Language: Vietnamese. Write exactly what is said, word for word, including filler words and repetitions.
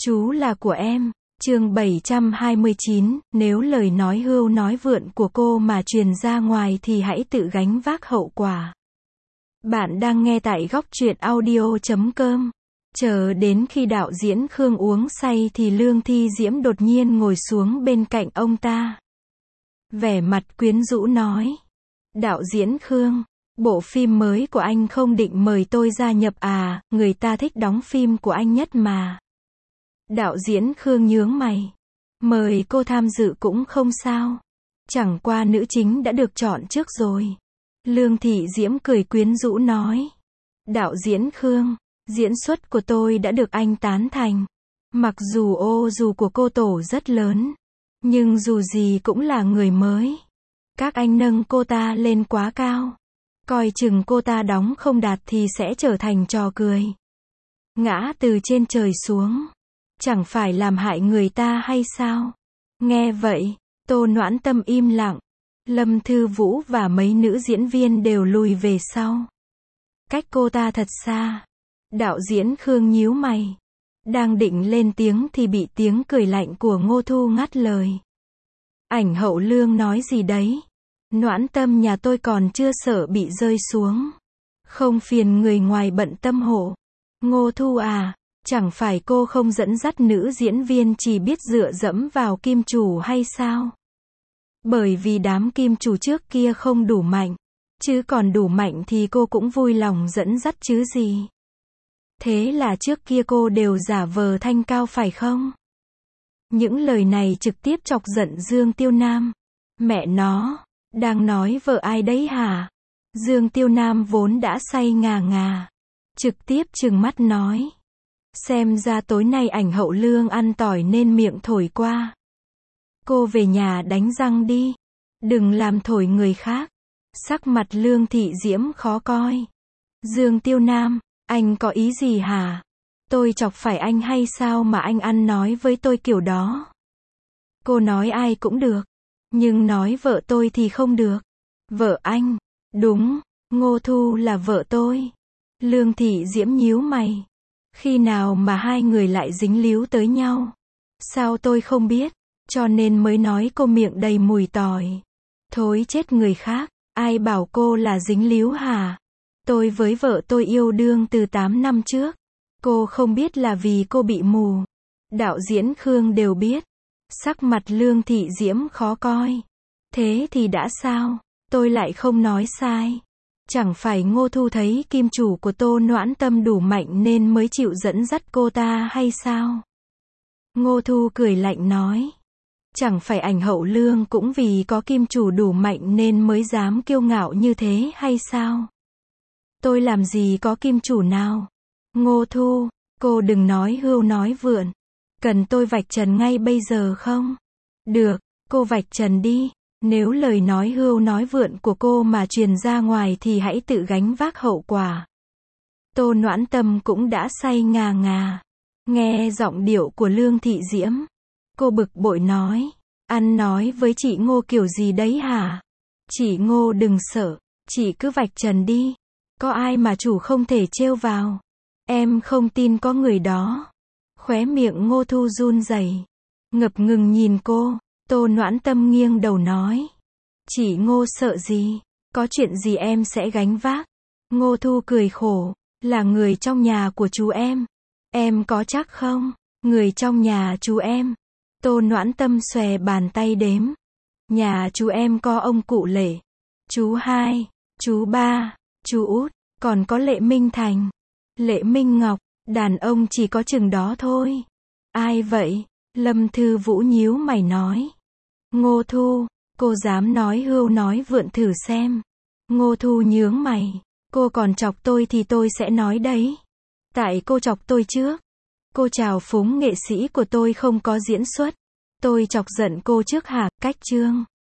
Chú là của em. Chương bảy trăm hai mươi chín, nếu lời nói hưu nói vượn của cô mà truyền ra ngoài thì hãy tự gánh vác hậu quả. Bạn đang nghe tại góc truyện audio chấm com. Chờ đến khi đạo diễn Khương uống say thì Lương Thi Diễm đột nhiên ngồi xuống bên cạnh ông ta. Vẻ mặt quyến rũ nói. Đạo diễn Khương, bộ phim mới của anh không định mời tôi gia nhập à, người ta thích đóng phim của anh nhất mà. Đạo diễn Khương nhướng mày. Mời cô tham dự cũng không sao. Chẳng qua nữ chính đã được chọn trước rồi. Lương Thị Diễm cười quyến rũ nói. Đạo diễn Khương, diễn xuất của tôi đã được anh tán thành. Mặc dù ô dù của cô tổ rất lớn, nhưng dù gì cũng là người mới. Các anh nâng cô ta lên quá cao. Coi chừng cô ta đóng không đạt thì sẽ trở thành trò cười. Ngã từ trên trời xuống. Chẳng phải làm hại người ta hay sao? Nghe vậy, Tô Noãn Tâm im lặng. Lâm Thư Vũ và mấy nữ diễn viên đều lùi về sau. Cách cô ta thật xa. Đạo diễn Khương nhíu mày. Đang định lên tiếng thì bị tiếng cười lạnh của Ngô Thu ngắt lời. Ảnh hậu Lương nói gì đấy? Noãn Tâm nhà tôi còn chưa sợ bị rơi xuống. Không phiền người ngoài bận tâm hộ. Ngô Thu à, chẳng phải cô không dẫn dắt nữ diễn viên chỉ biết dựa dẫm vào kim chủ hay sao? Bởi vì đám kim chủ trước kia không đủ mạnh. Chứ còn đủ mạnh thì cô cũng vui lòng dẫn dắt chứ gì. Thế là trước kia cô đều giả vờ thanh cao phải không? Những lời này trực tiếp chọc giận Dương Tiêu Nam. Mẹ nó, đang nói vợ ai đấy hả? Dương Tiêu Nam vốn đã say ngà ngà. Trực tiếp trừng mắt nói. Xem ra tối nay ảnh hậu Lương ăn tỏi nên miệng thổi qua. Cô về nhà đánh răng đi. Đừng làm thổi người khác. Sắc mặt Lương Thị Diễm khó coi. Dương Tiêu Nam, anh có ý gì hả? Tôi chọc phải anh hay sao mà anh ăn nói với tôi kiểu đó? Cô nói ai cũng được. Nhưng nói vợ tôi thì không được. Vợ anh? Đúng, Ngô Thu là vợ tôi. Lương Thị Diễm nhíu mày. Khi nào mà hai người lại dính líu tới nhau? Sao tôi không biết? Cho nên mới nói cô miệng đầy mùi tỏi. Thối chết người khác. Ai bảo cô là dính líu hả? Tôi với vợ tôi yêu đương từ tám năm trước. Cô không biết là vì cô bị mù. Đạo diễn Khương đều biết. Sắc mặt Lương Thị Diễm khó coi. Thế thì đã sao? Tôi lại không nói sai. Chẳng phải Ngô Thu thấy kim chủ của Tô Noãn Tâm đủ mạnh nên mới chịu dẫn dắt cô ta hay sao? Ngô Thu cười lạnh nói. Chẳng phải ảnh hậu Lương cũng vì có kim chủ đủ mạnh nên mới dám kiêu ngạo như thế hay sao? Tôi làm gì có kim chủ nào? Ngô Thu, cô đừng nói hưu nói vượn. Cần tôi vạch trần ngay bây giờ không? Được, cô vạch trần đi. Nếu lời nói hưu nói vượn của cô mà truyền ra ngoài thì hãy tự gánh vác hậu quả. Tô Noãn Tâm cũng đã say ngà ngà. Nghe giọng điệu của Lương Thị Diễm. Cô bực bội nói. Ăn nói với chị Ngô kiểu gì đấy hả? Chị Ngô đừng sợ. Chị cứ vạch trần đi. Có ai mà chủ không thể trêu vào. Em không tin có người đó. Khóe miệng Ngô Thu run rẩy. Ngập ngừng nhìn cô. Tô Noãn Tâm nghiêng đầu nói. Chị Ngô sợ gì? Có chuyện gì em sẽ gánh vác. Ngô Thu cười khổ. Là người trong nhà của chú em. Em có chắc không? Người trong nhà chú em. Tô Noãn Tâm xòe bàn tay đếm. Nhà chú em có ông cụ Lệ. Chú hai. Chú ba. Chú út. Còn có Lệ Minh Thành. Lệ Minh Ngọc. Đàn ông chỉ có chừng đó thôi. Ai vậy? Lâm Thư Vũ nhíu mày nói. Ngô Thu, cô dám nói hưu nói vượn thử xem. Ngô Thu nhướng mày. Cô còn chọc tôi thì tôi sẽ nói đấy. Tại cô chọc tôi trước. Cô trào phúng nghệ sĩ của tôi không có diễn xuất. Tôi chọc giận cô trước hả? Cách chương.